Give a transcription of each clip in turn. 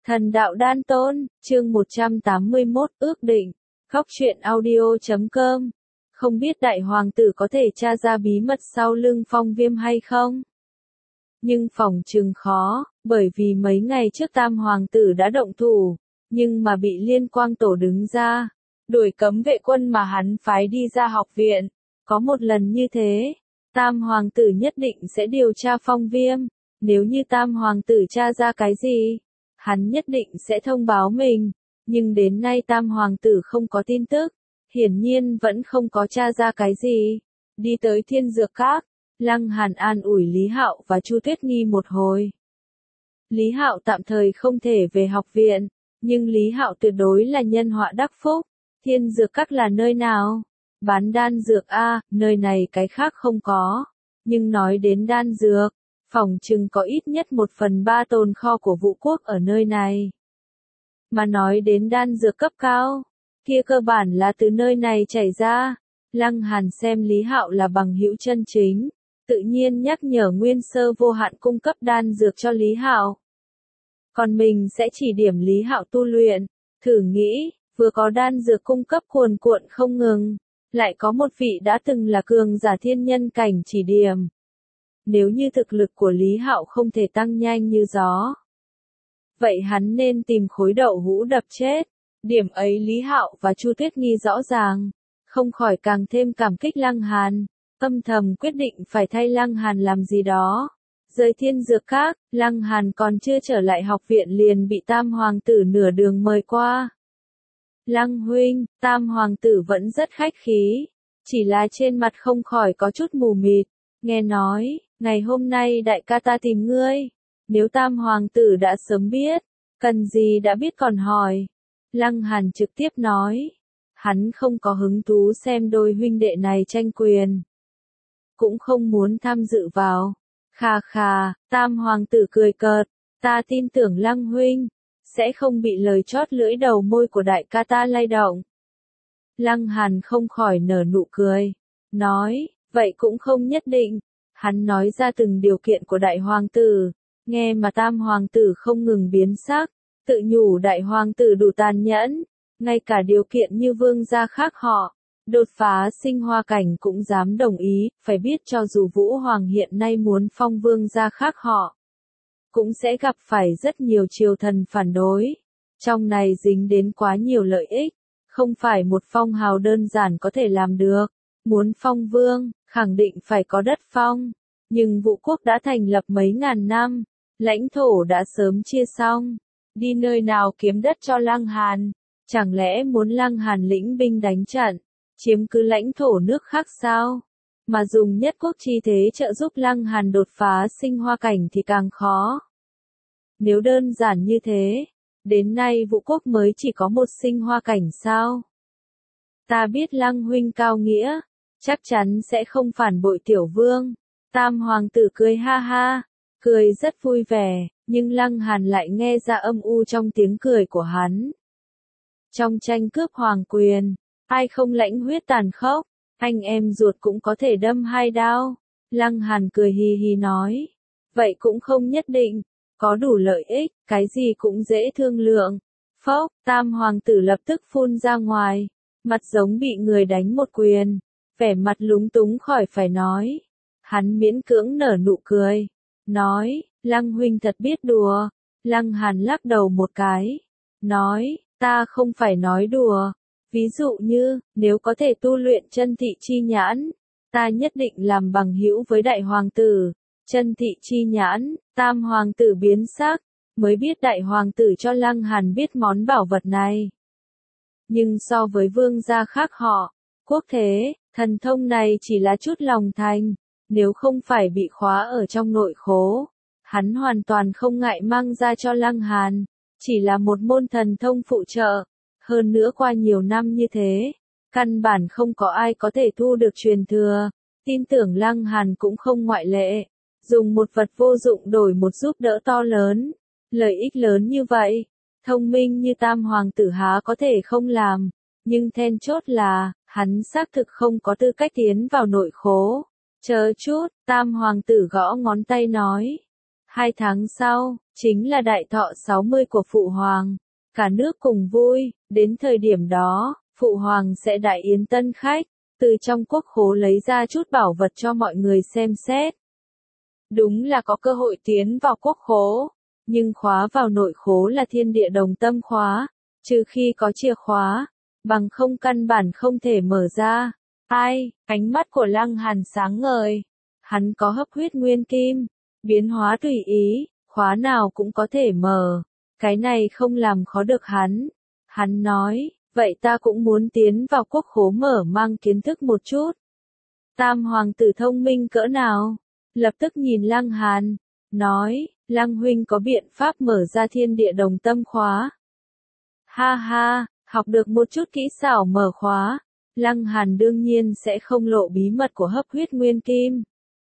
Thần đạo đan tôn, chương 181, ước định. Khóc chuyện audio.com. Không biết đại hoàng tử có thể tra ra bí mật sau lưng Phong Viêm hay không? Nhưng phỏng chừng khó, bởi vì mấy ngày trước tam hoàng tử đã động thủ, nhưng mà bị Liên Quang Tổ đứng ra, đuổi cấm vệ quân mà hắn phái đi ra học viện. Có một lần như thế, tam hoàng tử nhất định sẽ điều tra Phong Viêm. Nếu như tam hoàng tử tra ra cái gì, hắn nhất định sẽ thông báo mình. Nhưng đến nay tam hoàng tử không có tin tức, hiển nhiên vẫn không có tra ra cái gì. Đi tới Thiên Dược Các, Lăng Hàn an ủi Lý Hạo và Chu Tuyết Nghi một hồi. Lý Hạo tạm thời không thể về học viện, nhưng Lý Hạo tuyệt đối là nhân họa đắc phúc. Thiên Dược Các là nơi nào? Bán đan dược a, nơi này cái khác không có. Nhưng nói đến đan dược, phỏng chừng có ít nhất 1/3 tồn kho của Vũ Quốc ở nơi này. Mà nói đến đan dược cấp cao, kia cơ bản là từ nơi này chảy ra. Lăng Hàn xem Lý Hạo là bằng hữu chân chính, tự nhiên nhắc nhở Nguyên Sơ Vô Hạn cung cấp đan dược cho Lý Hạo. Còn mình sẽ chỉ điểm Lý Hạo tu luyện. Thử nghĩ, vừa có đan dược cung cấp cuồn cuộn không ngừng, lại có một vị đã từng là cường giả thiên nhân cảnh chỉ điểm. Nếu như thực lực của Lý Hạo không thể tăng nhanh như gió, vậy hắn nên tìm khối đậu hũ đập chết. Điểm ấy Lý Hạo và Chu Tuyết Nghi rõ ràng, không khỏi càng thêm cảm kích Lăng Hàn, âm thầm quyết định phải thay Lăng Hàn làm gì đó. Rời Thiên Dược Các, Lăng Hàn còn chưa trở lại học viện liền bị tam hoàng tử nửa đường mời qua. Lăng huynh, tam hoàng tử vẫn rất khách khí, chỉ là trên mặt không khỏi có chút mù mịt. Nghe nói, ngày hôm nay đại ca ta tìm ngươi. Nếu tam hoàng tử đã sớm biết, cần gì đã biết còn hỏi. Lăng Hàn trực tiếp nói, hắn không có hứng thú xem đôi huynh đệ này tranh quyền, cũng không muốn tham dự vào. Khà khà, tam hoàng tử cười cợt, ta tin tưởng Lăng huynh sẽ không bị lời chót lưỡi đầu môi của đại ca ta lay động. Lăng Hàn không khỏi nở nụ cười, nói, vậy cũng không nhất định. Hắn nói ra từng điều kiện của đại hoàng tử, nghe mà tam hoàng tử không ngừng biến sắc, tự nhủ đại hoàng tử đủ tàn nhẫn, ngay cả điều kiện như vương gia khác họ, đột phá sinh hoa cảnh cũng dám đồng ý. Phải biết cho dù Vũ Hoàng hiện nay muốn phong vương gia khác họ, cũng sẽ gặp phải rất nhiều triều thần phản đối. Trong này dính đến quá nhiều lợi ích, không phải một phong hào đơn giản có thể làm được. Muốn phong vương, khẳng định phải có đất phong. Nhưng Vũ Quốc đã thành lập mấy ngàn năm, lãnh thổ đã sớm chia xong. Đi nơi nào kiếm đất cho Lăng Hàn? Chẳng lẽ muốn Lăng Hàn lĩnh binh đánh trận, chiếm cứ lãnh thổ nước khác sao? Mà dùng nhất quốc chi thế trợ giúp Lăng Hàn đột phá sinh hoa cảnh thì càng khó. Nếu đơn giản như thế, đến nay Vũ Quốc mới chỉ có một sinh hoa cảnh sao? Ta biết Lăng huynh cao nghĩa, chắc chắn sẽ không phản bội tiểu vương. Tam hoàng tử cười ha ha, cười rất vui vẻ, nhưng Lăng Hàn lại nghe ra âm u trong tiếng cười của hắn. Trong tranh cướp hoàng quyền, ai không lãnh huyết tàn khốc, anh em ruột cũng có thể đâm 2 đao. Lăng Hàn cười hì hì nói, vậy cũng không nhất định, có đủ lợi ích, cái gì cũng dễ thương lượng. Phốc, tam hoàng tử lập tức phun ra ngoài, mặt giống bị người đánh một quyền, vẻ mặt lúng túng khỏi phải nói. Hắn miễn cưỡng nở nụ cười, nói, Lăng huynh thật biết đùa. Lăng Hàn lắc đầu một cái, nói, ta không phải nói đùa. Ví dụ như, nếu có thể tu luyện chân thị chi nhãn, ta nhất định làm bằng hữu với đại hoàng tử. Chân thị chi nhãn, tam hoàng tử biến sắc, mới biết đại hoàng tử cho Lăng Hàn biết món bảo vật này. Nhưng so với vương gia khác họ, quốc thế, thần thông này chỉ là chút lòng thành. Nếu không phải bị khóa ở trong nội khố, hắn hoàn toàn không ngại mang ra cho Lăng Hàn. Chỉ là một môn thần thông phụ trợ. Hơn nữa qua nhiều năm như thế, căn bản không có ai có thể thu được truyền thừa. Tin tưởng Lăng Hàn cũng không ngoại lệ. Dùng một vật vô dụng đổi một giúp đỡ to lớn. Lợi ích lớn như vậy, thông minh như tam hoàng tử há có thể không làm. Nhưng then chốt là, hắn xác thực không có tư cách tiến vào nội khố. Chờ chút, tam hoàng tử gõ ngón tay nói. 2 tháng sau, chính là đại thọ 60 của Phụ Hoàng. Cả nước cùng vui, đến thời điểm đó, Phụ Hoàng sẽ đại yến tân khách, từ trong quốc khố lấy ra chút bảo vật cho mọi người xem xét. Đúng là có cơ hội tiến vào quốc khố, nhưng khóa vào nội khố là thiên địa đồng tâm khóa, trừ khi có chìa khóa, bằng không căn bản không thể mở ra. Ai, ánh mắt của Lăng Hàn sáng ngời, hắn có hấp huyết nguyên kim, biến hóa tùy ý, khóa nào cũng có thể mở, cái này không làm khó được hắn. Hắn nói, vậy ta cũng muốn tiến vào quốc khố mở mang kiến thức một chút. Tam hoàng tử thông minh cỡ nào? Lập tức nhìn Lăng Hàn, nói, Lăng huynh có biện pháp mở ra thiên địa đồng tâm khóa. Ha ha, học được một chút kỹ xảo mở khóa, Lăng Hàn đương nhiên sẽ không lộ bí mật của hấp huyết nguyên kim.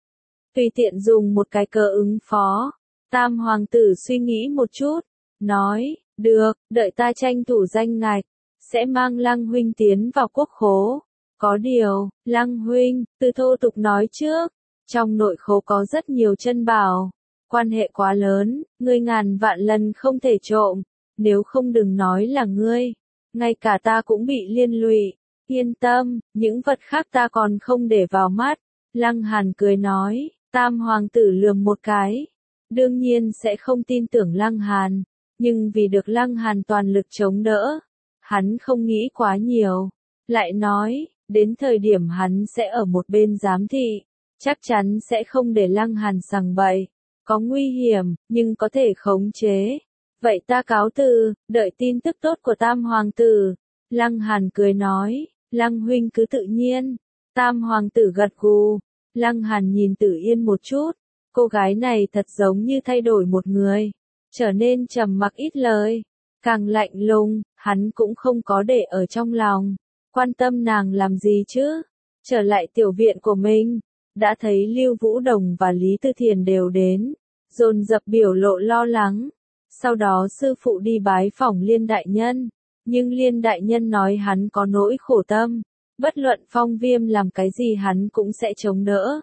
Tùy tiện dùng một cái cớ ứng phó. Tam hoàng tử suy nghĩ một chút, nói, được, đợi ta tranh thủ danh ngạch, sẽ mang Lăng huynh tiến vào quốc khố. Có điều, Lăng huynh, từ thô tục nói trước, trong nội khố có rất nhiều chân bảo, quan hệ quá lớn, ngươi ngàn vạn lần không thể trộm, nếu không đừng nói là ngươi, ngay cả ta cũng bị liên lụy. Yên tâm, những vật khác ta còn không để vào mắt. Lăng Hàn cười nói, Tam hoàng tử lườm một cái. Đương nhiên sẽ không tin tưởng Lăng Hàn, nhưng vì được Lăng Hàn toàn lực chống đỡ, hắn không nghĩ quá nhiều. Lại nói, đến thời điểm hắn sẽ ở một bên giám thị, chắc chắn sẽ không để Lăng Hàn sằng bậy. Có nguy hiểm, nhưng có thể khống chế. Vậy ta cáo từ, đợi tin tức tốt của Tam hoàng tử. Lăng Hàn cười nói, Lăng huynh cứ tự nhiên. Tam hoàng tử gật gù. Lăng Hàn nhìn Tử Yên một chút, cô gái này thật giống như thay đổi một người, trở nên trầm mặc ít lời, càng lạnh lùng, hắn cũng không có để ở trong lòng, quan tâm nàng làm gì chứ. Trở lại tiểu viện của mình, đã thấy Lưu Vũ Đồng và Lý Tư Thiền đều đến, dồn dập biểu lộ lo lắng. Sau đó sư phụ đi bái phỏng Liên đại nhân, nhưng Liên đại nhân nói hắn có nỗi khổ tâm, bất luận Phong Viêm làm cái gì hắn cũng sẽ chống đỡ.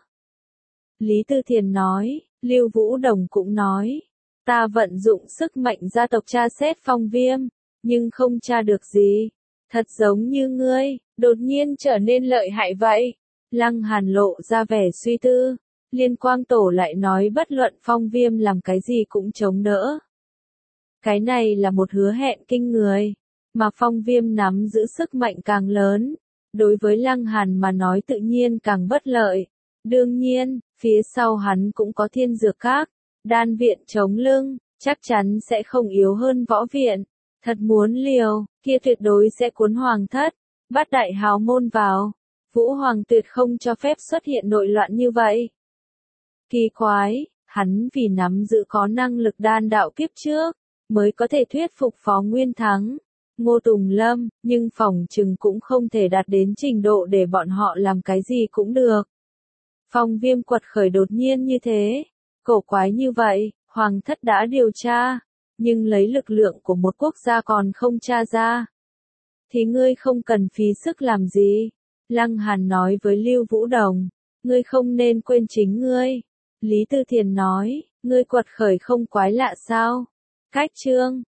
Lý Tư Thiền nói, Lưu Vũ Đồng cũng nói, ta vận dụng sức mạnh gia tộc tra xét Phong Viêm, nhưng không tra được gì. Thật giống như ngươi, đột nhiên trở nên lợi hại vậy. Lăng Hàn lộ ra vẻ suy tư, Liên Quang Tổ lại nói bất luận Phong Viêm làm cái gì cũng chống đỡ. Cái này là một hứa hẹn kinh người, mà Phong Viêm nắm giữ sức mạnh càng lớn, đối với Lăng Hàn mà nói tự nhiên càng bất lợi. Đương nhiên, phía sau hắn cũng có thiên dược các, đan viện chống lưng, chắc chắn sẽ không yếu hơn võ viện. Thật muốn liều, kia tuyệt đối sẽ cuốn hoàng thất, bắt đại hào môn vào. Vũ Hoàng tuyệt không cho phép xuất hiện nội loạn như vậy. Kỳ quái, hắn vì nắm giữ có năng lực đan đạo kiếp trước, mới có thể thuyết phục Phó Nguyên Thắng, Ngô Tùng Lâm, nhưng phỏng chừng cũng không thể đạt đến trình độ để bọn họ làm cái gì cũng được. Phong Viêm quật khởi đột nhiên như thế, cổ quái như vậy, Hoàng thất đã điều tra, nhưng lấy lực lượng của một quốc gia còn không tra ra. Thì ngươi không cần phí sức làm gì. Lăng Hàn nói với Lưu Vũ Đồng, ngươi không nên quên chính ngươi. Lý Tư Thiền nói, ngươi quật khởi không quái lạ sao? Cách chương